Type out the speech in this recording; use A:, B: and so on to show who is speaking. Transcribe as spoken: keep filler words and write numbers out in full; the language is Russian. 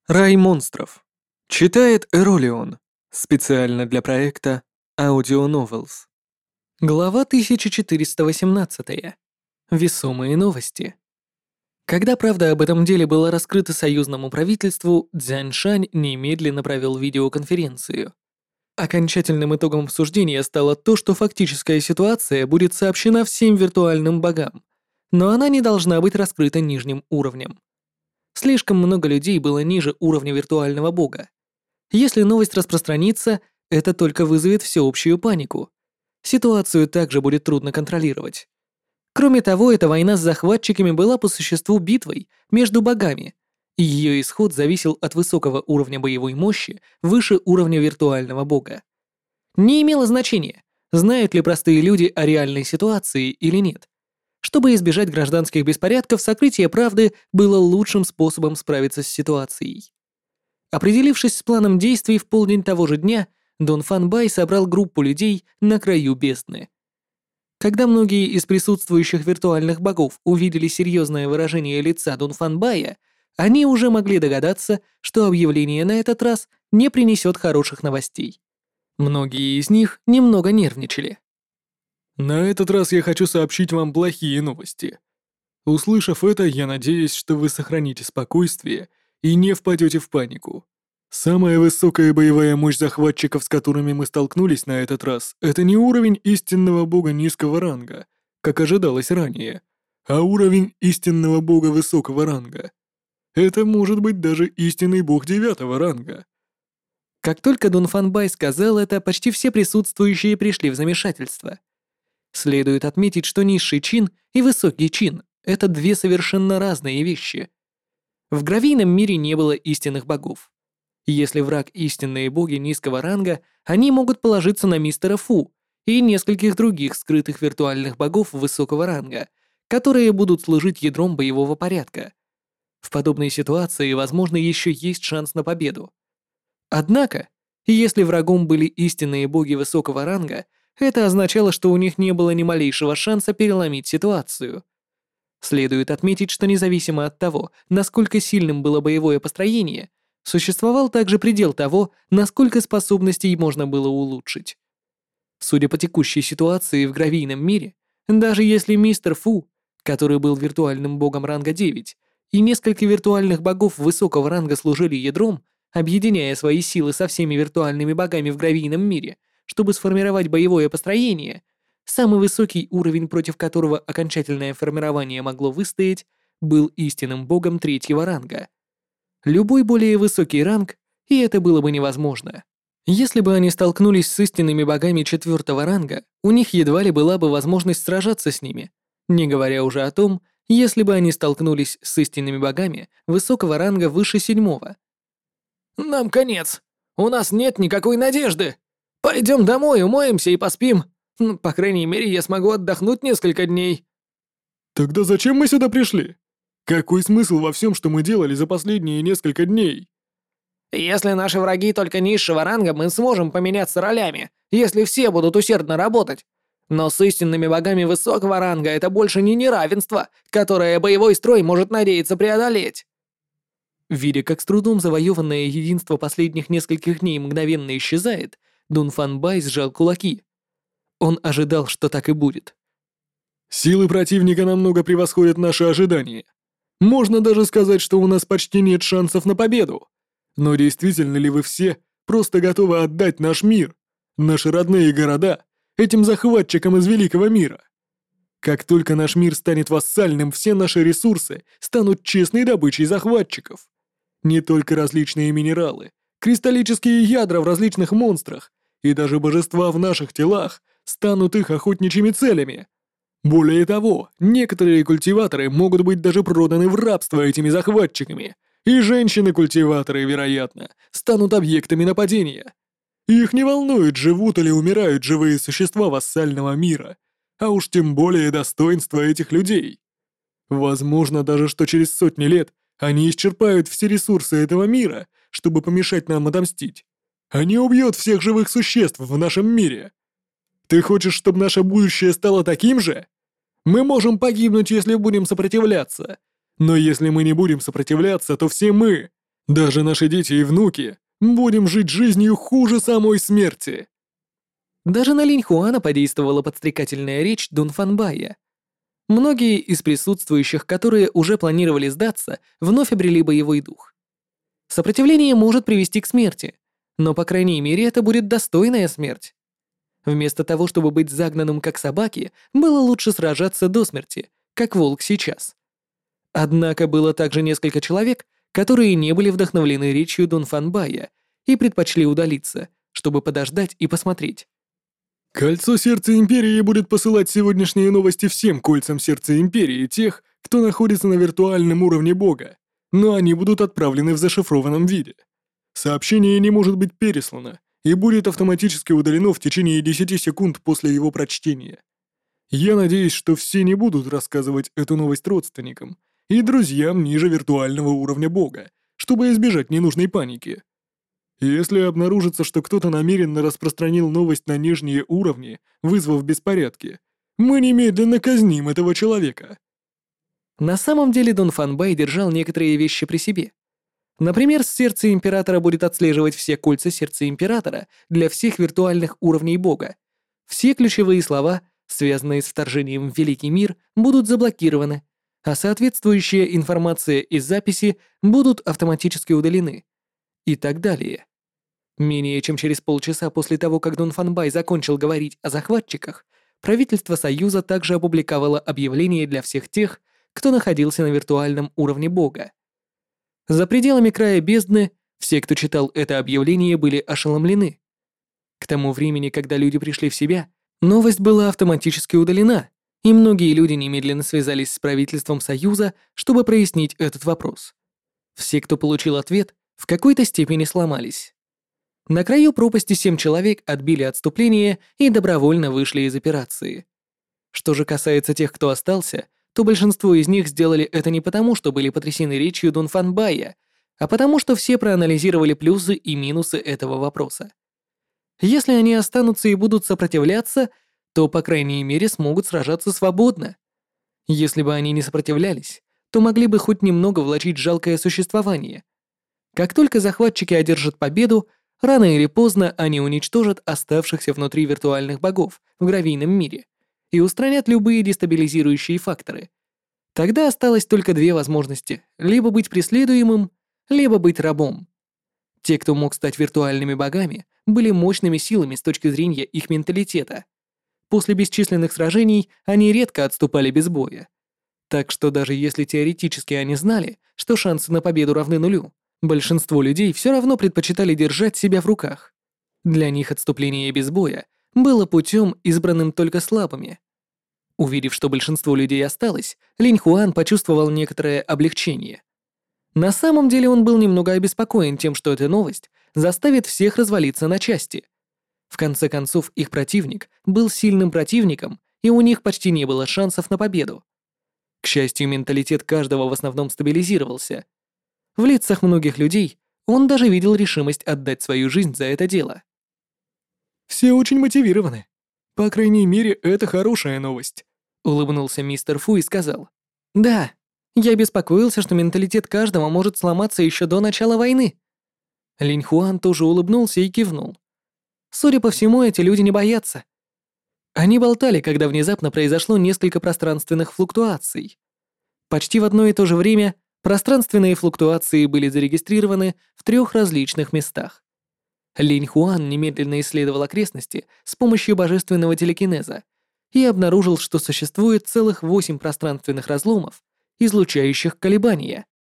A: Рай монстров. Читает Эролион. Специально для проекта Audio Novels. Глава тысяча четыреста восемнадцать. Весомые новости. Когда правда об этом деле была раскрыта союзному правительству, Цзяньшань немедленно провел видеоконференцию. Окончательным итогом обсуждения стало то, что фактическая ситуация будет сообщена всем виртуальным богам, но она не должна быть раскрыта нижним уровнем. Слишком много людей было ниже уровня виртуального бога. Если новость распространится, это только вызовет всеобщую панику. Ситуацию также будет трудно контролировать. Кроме того, эта война с захватчиками была по существу битвой между богами, и ее исход зависел от высокого уровня боевой мощи выше уровня виртуального бога. Не имело значения, знают ли простые люди о реальной ситуации или нет. Чтобы избежать гражданских беспорядков, сокрытие правды было лучшим способом справиться с ситуацией. Определившись с планом действий в полдень того же дня, Дун Фан Бай собрал группу людей на краю бездны. Когда многие из присутствующих виртуальных богов увидели серьезное выражение лица Дун Фан Бая, они уже могли догадаться, что объявление на этот раз не принесет хороших новостей. Многие из них немного нервничали.
B: На этот раз я хочу сообщить вам плохие новости. Услышав это, я надеюсь, что вы сохраните спокойствие и не впадете в панику. Самая высокая боевая мощь захватчиков, с которыми мы столкнулись на этот раз, это не уровень истинного бога низкого ранга, как ожидалось ранее, а уровень истинного бога высокого ранга. Это может быть даже истинный бог девятого ранга.
A: Как только Дун Фан Бай сказал это, почти все присутствующие пришли в замешательство. Следует отметить, что низший чин и высокий чин — это две совершенно разные вещи. В гравийном мире не было истинных богов. Если враг — истинные боги низкого ранга, они могут положиться на мистера Фу и нескольких других скрытых виртуальных богов высокого ранга, которые будут служить ядром боевого порядка. В подобной ситуации, возможно, еще есть шанс на победу. Однако, если врагом были истинные боги высокого ранга, это означало, что у них не было ни малейшего шанса переломить ситуацию. Следует отметить, что независимо от того, насколько сильным было боевое построение, существовал также предел того, насколько способностей можно было улучшить. Судя по текущей ситуации в гравийном мире, даже если мистер Фу, который был виртуальным богом ранга девять, и несколько виртуальных богов высокого ранга служили ядром, объединяя свои силы со всеми виртуальными богами в гравийном мире, чтобы сформировать боевое построение, самый высокий уровень, против которого окончательное формирование могло выстоять, был истинным богом третьего ранга. Любой более высокий ранг, и это было бы невозможно. Если бы они столкнулись с истинными богами четвертого ранга, у них едва ли была бы возможность сражаться с ними, не говоря уже о том, если бы они столкнулись с истинными богами высокого ранга выше седьмого.
C: «Нам конец. У нас нет никакой надежды. Пойдем домой, умоемся и поспим. Ну, по крайней мере, я смогу отдохнуть несколько дней».
B: Тогда зачем мы сюда пришли? Какой смысл во всем, что мы делали за последние несколько дней?
C: Если наши враги только низшего ранга, мы сможем поменяться ролями, если все будут усердно работать. Но с истинными богами высокого ранга это больше не неравенство, которое боевой строй может надеяться преодолеть.
A: Видя, как с трудом завоеванное единство последних нескольких дней мгновенно исчезает, Дун Фан Бай сжал кулаки. Он ожидал, что так и будет.
B: Силы противника намного превосходят наши ожидания. Можно даже сказать, что у нас почти нет шансов на победу. Но действительно ли вы все просто готовы отдать наш мир, наши родные города, этим захватчикам из великого мира? Как только наш мир станет вассальным, все наши ресурсы станут честной добычей захватчиков. Не только различные минералы, кристаллические ядра в различных монстрах и даже божества в наших телах станут их охотничьими целями. Более того, некоторые культиваторы могут быть даже проданы в рабство этими захватчиками, и женщины-культиваторы, вероятно, станут объектами нападения. Их не волнует, живут или умирают живые существа вассального мира, а уж тем более достоинство этих людей. Возможно даже, что через сотни лет они исчерпают все ресурсы этого мира, чтобы помешать нам отомстить. Они убьют всех живых существ в нашем мире. Ты хочешь, чтобы наше будущее стало таким же? Мы можем погибнуть, если будем сопротивляться. Но если мы не будем сопротивляться, то все мы, Даже наши дети и внуки будем жить жизнью хуже самой смерти.
A: Даже на Линь Хуана подействовала подстрекательная речь Дун Фанбая. Многие из присутствующих, которые уже планировали сдаться, вновь обрели боевой дух. Сопротивление может привести к смерти, но, по крайней мере, это будет достойная смерть. Вместо того, чтобы быть загнанным как собаки, было лучше сражаться до смерти, как волк сейчас. Однако было также несколько человек, которые не были вдохновлены речью Дун Фанбая и предпочли удалиться, чтобы подождать и посмотреть.
B: Кольцо Сердца Империи будет посылать сегодняшние новости всем кольцам Сердца Империи тех, кто находится на виртуальном уровне Бога, но они будут отправлены в зашифрованном виде. Сообщение не может быть переслано и будет автоматически удалено в течение десяти секунд после его прочтения. Я надеюсь, что все не будут рассказывать эту новость родственникам и друзьям ниже виртуального уровня Бога, чтобы избежать ненужной паники. Если обнаружится, что кто-то намеренно распространил новость на нижние уровни, вызвав беспорядки, мы немедленно казним этого человека.
A: На самом деле Дун Фанбай держал некоторые вещи при себе. Например, Сердце Императора будет отслеживать все кольца Сердца Императора для всех виртуальных уровней Бога. Все ключевые слова, связанные с вторжением в Великий мир, будут заблокированы, а соответствующая информация и записи будут автоматически удалены. И так далее. Менее чем через полчаса после того, как Дун Фанбай закончил говорить о захватчиках, правительство Союза также опубликовало объявление для всех тех, кто находился на виртуальном уровне Бога. За пределами края бездны все, кто читал это объявление, были ошеломлены. К тому времени, когда люди пришли в себя, новость была автоматически удалена, и многие люди немедленно связались с правительством Союза, чтобы прояснить этот вопрос. Все, кто получил ответ, в какой-то степени сломались. На краю пропасти семь человек отбили отступление и добровольно вышли из операции. Что же касается тех, кто остался, то большинство из них сделали это не потому, что были потрясены речью Дун Фанбая, а потому что все проанализировали плюсы и минусы этого вопроса. Если они останутся и будут сопротивляться, то, по крайней мере, смогут сражаться свободно. Если бы они не сопротивлялись, то могли бы хоть немного влачить жалкое существование. Как только захватчики одержат победу, рано или поздно они уничтожат оставшихся внутри виртуальных богов в гравийном мире и устранят любые дестабилизирующие факторы. Тогда осталось только две возможности — либо быть преследуемым, либо быть рабом. Те, кто мог стать виртуальными богами, были мощными силами с точки зрения их менталитета. После бесчисленных сражений они редко отступали без боя. Так что даже если теоретически они знали, что шансы на победу равны нулю, большинство людей все равно предпочитали держать себя в руках. Для них отступление без боя было путем, избранным только слабыми. Увидев, что большинство людей осталось, Линь Хуан почувствовал некоторое облегчение. На самом деле он был немного обеспокоен тем, что эта новость заставит всех развалиться на части. В конце концов, их противник был сильным противником, и у них почти не было шансов на победу. К счастью, менталитет каждого в основном стабилизировался. В лицах многих людей он даже видел решимость отдать свою жизнь за это дело.
B: «Все очень мотивированы. По крайней мере, это хорошая новость», —
A: улыбнулся мистер Фу и сказал. «Да, я беспокоился, что менталитет каждого может сломаться еще до начала войны». Линь Хуан тоже улыбнулся и кивнул. Судя по всему, эти люди не боятся. Они болтали, когда внезапно произошло несколько пространственных флуктуаций. Почти в одно и то же время пространственные флуктуации были зарегистрированы в трех различных местах. Линь Хуан немедленно исследовал окрестности с помощью божественного телекинеза и обнаружил, что существует целых восемь пространственных разломов, излучающих колебания.